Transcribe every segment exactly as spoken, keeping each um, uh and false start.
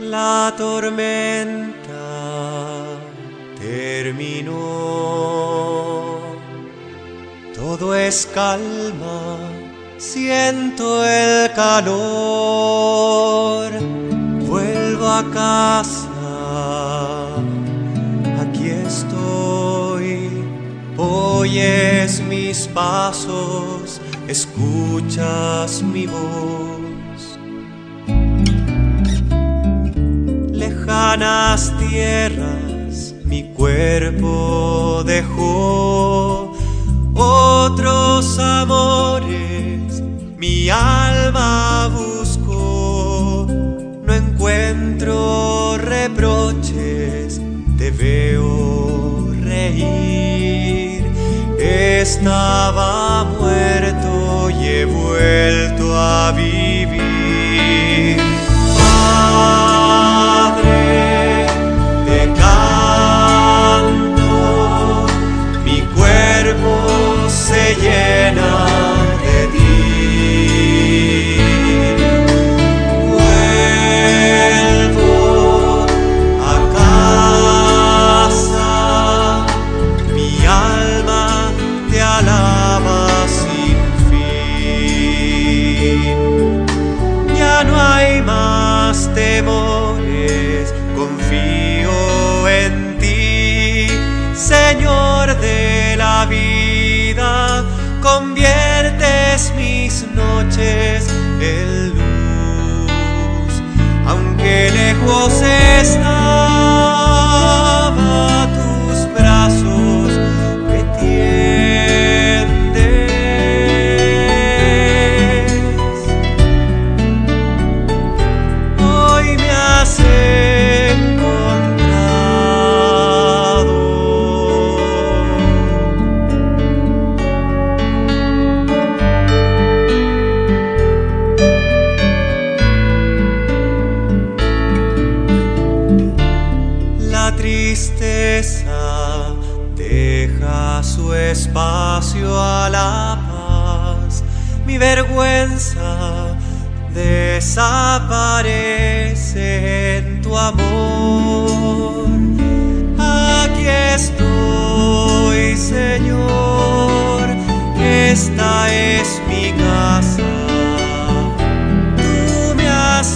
La tormenta terminó, todo es calma, siento el calor. Vuelvo a casa, aquí estoy. Oyes mis pasos, escuchas mi voz. Lejanas tierras mi cuerpo dejó, otros amores mi alma buscó. No encuentro reproches, te veo reír. Estaba muerto y he vuelto a vivir. Padre, te canto, mi cuerpo se llena de ti. Vuelvo a casa, mi alma te alaba sin fin. Ya no hay más temores, confío en ti, Señor de la vida. Conviertes mis noches en luz, aunque lejos estaba, tus brazos me tiendes. Hoy me has encontrado. La tristeza deja su espacio a la paz, mi vergüenza desaparece en tu amor. Aquí estoy, Señor, esta es mi casa, tú me has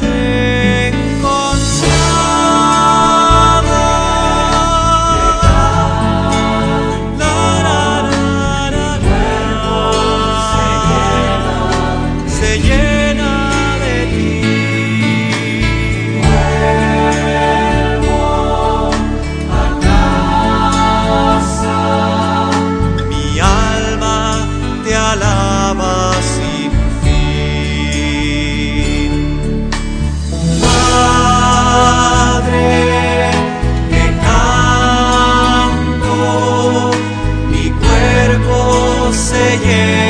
yeah.